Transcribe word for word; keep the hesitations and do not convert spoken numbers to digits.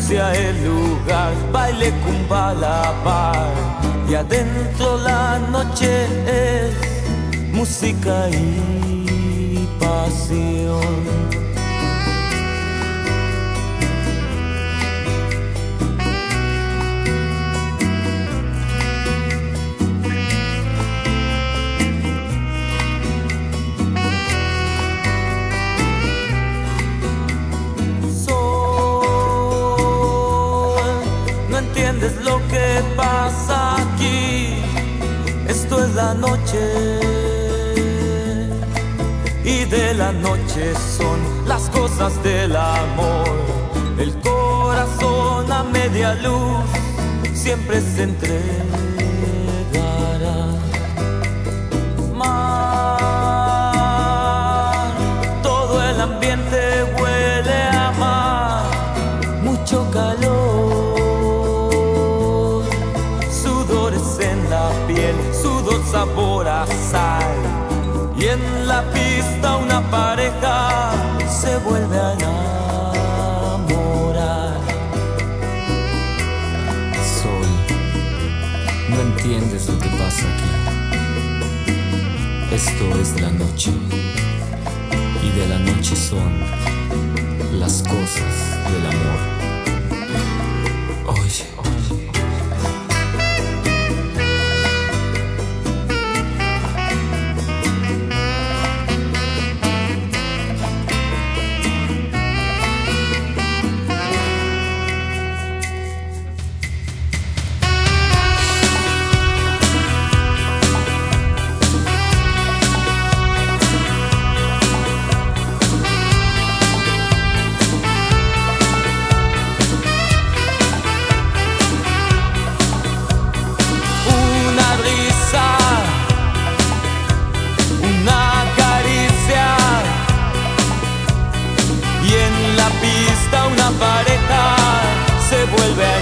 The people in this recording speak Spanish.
sea el lugar, baile cumba la par, y adentro la noche es música y pasión. ¿Entiendes lo que pasa aquí? Esto es la noche, y de la noche son las cosas del amor. El corazón a media luz siempre se entregará. Mar, todo el ambiente huele a mar, mucho calor, sudor, sabor a sal, y en la pista una pareja se vuelve a enamorar. Sol, no entiendes lo que pasa aquí. Esto es la noche, y de la noche son las cosas del amor. Oye, oye. Una pareja se vuelve a